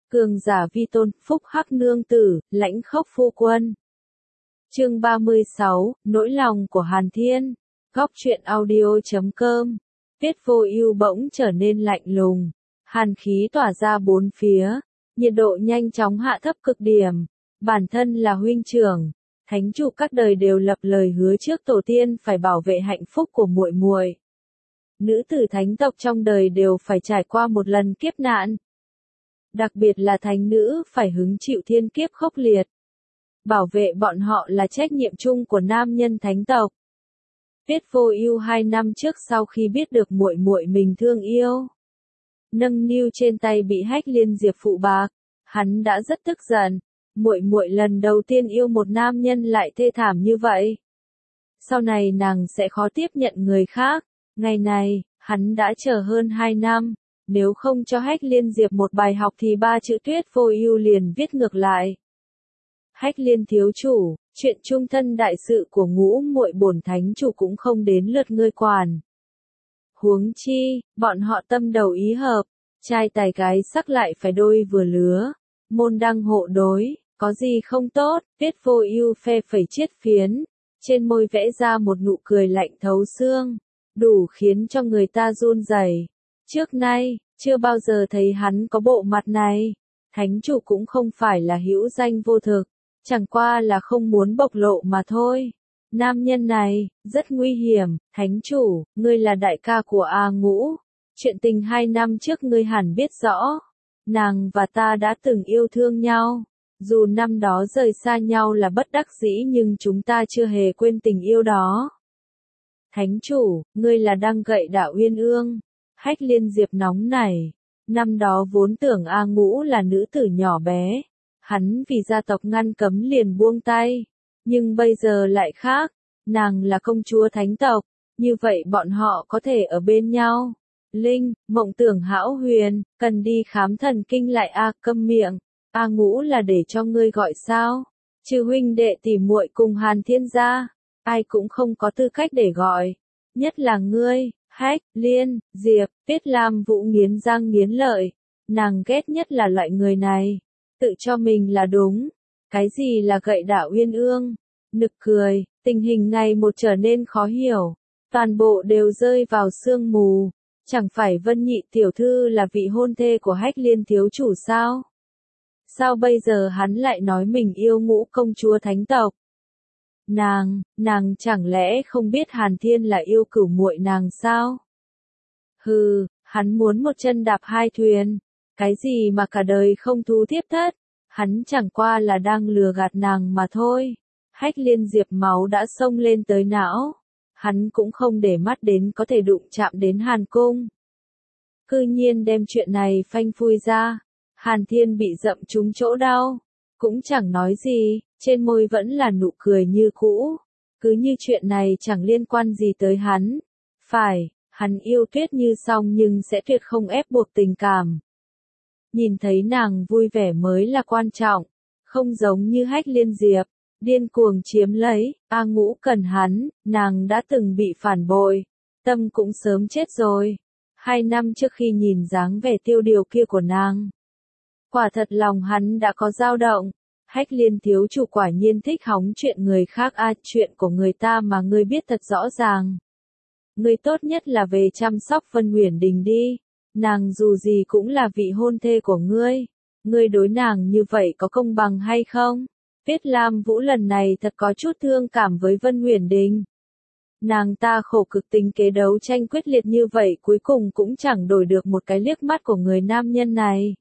Cường giả vi tôn, phúc hắc nương tử, lãnh khốc phu quân. Chương 36, nỗi lòng của Hàn Thiên. Góc truyện audio.com. Tiết Vô Ưu bỗng trở nên lạnh lùng, hàn khí tỏa ra bốn phía, nhiệt độ nhanh chóng hạ thấp cực điểm. Bản thân là huynh trưởng, thánh chủ các đời đều lập lời hứa trước tổ tiên phải bảo vệ hạnh phúc của muội muội. Nữ tử thánh tộc trong đời đều phải trải qua một lần kiếp nạn. Đặc biệt là thánh nữ phải hứng chịu thiên kiếp khốc liệt. Bảo vệ bọn họ là trách nhiệm chung của nam nhân thánh tộc. Tiết Vô Ưu 2 năm trước sau khi biết được muội muội mình thương yêu, nâng niu trên tay bị Hách Liên Diệp phụ bạc, hắn đã rất tức giận. Muội muội lần đầu tiên yêu một nam nhân lại thê thảm như vậy. Sau này nàng sẽ khó tiếp nhận người khác. Ngày này, hắn đã chờ hơn 2 năm. Nếu không cho Hách Liên Diệp một bài học thì 3 chữ Tiết Vô Ưu liền viết ngược lại. Hách Liên thiếu chủ, chuyện chung thân đại sự của ngũ muội bổn thánh chủ cũng không đến lượt ngươi quản. Huống chi, bọn họ tâm đầu ý hợp, trai tài gái sắc lại phải đôi vừa lứa, môn đăng hộ đối, có gì không tốt. Tiết Vô Ưu phe phẩy chiết phiến, trên môi vẽ ra một nụ cười lạnh thấu xương, đủ khiến cho người ta run rẩy. Trước nay, chưa bao giờ thấy hắn có bộ mặt này. Thánh chủ cũng không phải là hữu danh vô thực, chẳng qua là không muốn bộc lộ mà thôi. Nam nhân này, rất nguy hiểm. Thánh chủ, ngươi là đại ca của A Ngũ. Chuyện tình 2 năm trước ngươi hẳn biết rõ. Nàng và ta đã từng yêu thương nhau. Dù năm đó rời xa nhau là bất đắc dĩ nhưng chúng ta chưa hề quên tình yêu đó. Thánh chủ, ngươi là đang gậy Đạo Uyên Ương. Hách Liên Diệp nóng nảy. Năm đó vốn tưởng A Ngũ là nữ tử nhỏ bé. Hắn vì gia tộc ngăn cấm liền buông tay. Nhưng bây giờ lại khác. Nàng là công chúa thánh tộc. Như vậy bọn họ có thể ở bên nhau. Linh, mộng tưởng hão huyền, cần đi khám thần kinh lại a. Câm miệng. A Ngũ là để cho ngươi gọi sao? Trừ huynh đệ tỷ muội cùng Hàn Thiên gia, ai cũng không có tư cách để gọi. Nhất là ngươi. Hách Liên Diệp. Tiết Lam Vũ nghiến răng nghiến lợi. Nàng ghét nhất là loại người này. Tự cho mình là đúng. Cái gì là gậy Đạo Uyên Ương? Nực cười. Tình hình ngày một trở nên khó hiểu. Toàn bộ đều rơi vào sương mù. Chẳng phải Vân Nhị tiểu thư là vị hôn thê của Hách Liên thiếu chủ sao? Sao bây giờ hắn lại nói mình yêu Ngũ công chúa thánh tộc? Nàng chẳng lẽ không biết Hàn Thiên là yêu cửu muội nàng sao? Hừ, hắn muốn một chân đạp hai thuyền. Cái gì mà cả đời không thú thiếp thất? Hắn chẳng qua là đang lừa gạt nàng mà thôi. Hách Liên Diệp máu đã xông lên tới não. Hắn cũng không để mắt đến có thể đụng chạm đến Hàn Cung. Cư nhiên đem chuyện này phanh phui ra. Hàn Thiên bị dậm trúng chỗ đau. Cũng chẳng nói gì, trên môi vẫn là nụ cười như cũ. Cứ như chuyện này chẳng liên quan gì tới hắn. Phải, hắn yêu Tuyết Như xong nhưng sẽ tuyệt không ép buộc tình cảm. Nhìn thấy nàng vui vẻ mới là quan trọng. Không giống như Hách Liên Diệp, điên cuồng chiếm lấy. A Ngũ cần hắn, nàng đã từng bị phản bội. Tâm cũng sớm chết rồi. 2 năm trước khi nhìn dáng vẻ tiêu điều kia của nàng, quả thật lòng hắn đã có dao động. Hách Liên thiếu chủ quả nhiên thích hóng chuyện người khác chuyện của người ta mà ngươi biết thật rõ ràng. Ngươi tốt nhất là về chăm sóc Vân Uyển Đình đi. Nàng dù gì cũng là vị hôn thê của ngươi. Ngươi đối nàng như vậy có công bằng hay không? Tiết Lam Vũ lần này thật có chút thương cảm với Vân Uyển Đình. Nàng ta khổ cực tính kế đấu tranh quyết liệt như vậy cuối cùng cũng chẳng đổi được một cái liếc mắt của người nam nhân này.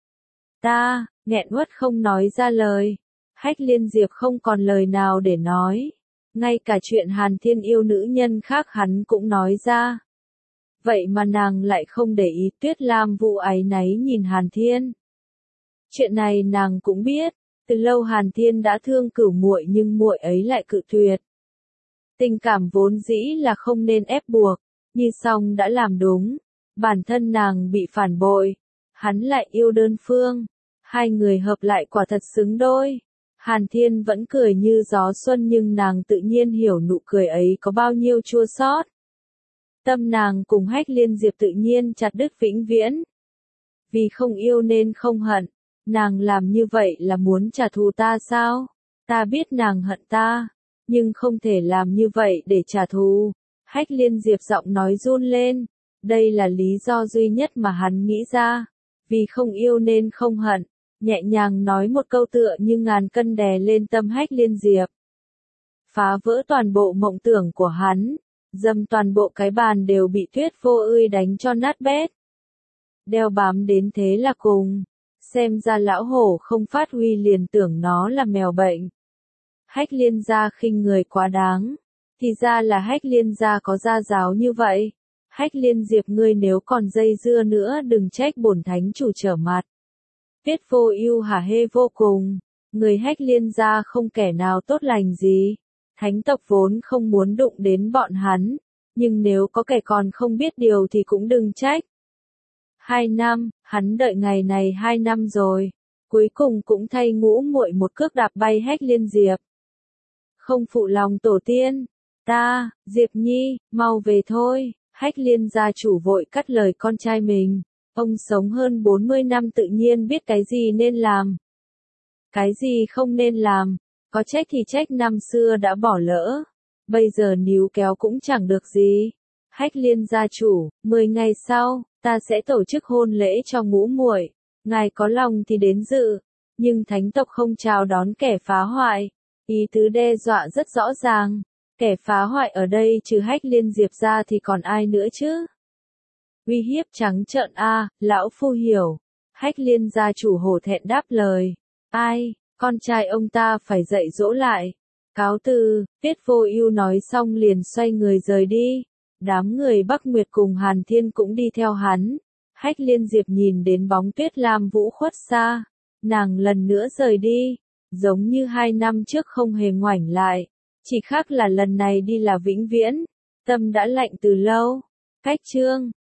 Ta, nghẹn uất không nói ra lời. Hách Liên Diệp không còn lời nào để nói. Ngay cả chuyện Hàn Thiên yêu nữ nhân khác hắn cũng nói ra. Vậy mà nàng lại không để ý. Tuyết Lam Vũ áy náy nhìn Hàn Thiên. Chuyện này nàng cũng biết. Từ lâu Hàn Thiên đã thương cửu muội nhưng muội ấy lại cự tuyệt. Tình cảm vốn dĩ là không nên ép buộc. Như Song đã làm đúng. Bản thân nàng bị phản bội. Hắn lại yêu đơn phương. Hai người hợp lại quả thật xứng đôi. Hàn Thiên vẫn cười như gió xuân nhưng nàng tự nhiên hiểu nụ cười ấy có bao nhiêu chua xót. Tâm nàng cùng Hách Liên Diệp tự nhiên chặt đứt vĩnh viễn. Vì không yêu nên không hận. Nàng làm như vậy là muốn trả thù ta sao? Ta biết nàng hận ta, nhưng không thể làm như vậy để trả thù. Hách Liên Diệp giọng nói run lên. Đây là lý do duy nhất mà hắn nghĩ ra. Vì không yêu nên không hận. Nhẹ nhàng nói một câu tựa như ngàn cân đè lên tâm Hách Liên Diệp. Phá vỡ toàn bộ mộng tưởng của hắn. Dâm toàn bộ cái bàn đều bị Tuyết Vô Ươi đánh cho nát bét. Đeo bám đến thế là cùng. Xem ra lão hổ không phát huy liền tưởng nó là mèo bệnh. Hách Liên gia khinh người quá đáng. Thì ra là Hách Liên gia có gia giáo như vậy. Hách Liên Diệp ngươi nếu còn dây dưa nữa đừng trách bổn thánh chủ trở mặt. Tuyết Vô Ưu hả hê vô cùng. Người Hách Liên gia không kẻ nào tốt lành gì. Thánh tộc vốn không muốn đụng đến bọn hắn. Nhưng nếu có kẻ còn không biết điều thì cũng đừng trách. 2 năm, hắn đợi ngày này 2 năm rồi. Cuối cùng cũng thay ngũ muội một cước đạp bay Hách Liên Diệp. Không phụ lòng tổ tiên. Ta, Diệp Nhi, mau về thôi. Hách Liên gia chủ vội cắt lời con trai mình. Ông sống hơn 40 năm tự nhiên biết cái gì nên làm. Cái gì không nên làm. Có trách thì trách năm xưa đã bỏ lỡ. Bây giờ níu kéo cũng chẳng được gì. Hách Liên gia chủ, 10 ngày sau, ta sẽ tổ chức hôn lễ cho ngũ muội. Ngài có lòng thì đến dự. Nhưng thánh tộc không chào đón kẻ phá hoại. Ý tứ đe dọa rất rõ ràng. Kẻ phá hoại ở đây trừ Hách Liên Diệp ra thì còn ai nữa chứ? Uy hiếp trắng trợn a, lão phu hiểu. Hách Liên gia chủ hổ thẹn đáp lời. Ai, con trai ông ta phải dạy dỗ lại. Cáo từ, Tuyết Vô Ưu nói xong liền xoay người rời đi. Đám người Bắc Nguyệt cùng Hàn Thiên cũng đi theo hắn. Hách Liên Diệp nhìn đến bóng Tuyết Lam Vũ khuất xa. Nàng lần nữa rời đi. Giống như 2 năm trước không hề ngoảnh lại. Chỉ khác là lần này đi là vĩnh viễn. Tâm đã lạnh từ lâu. Cách chương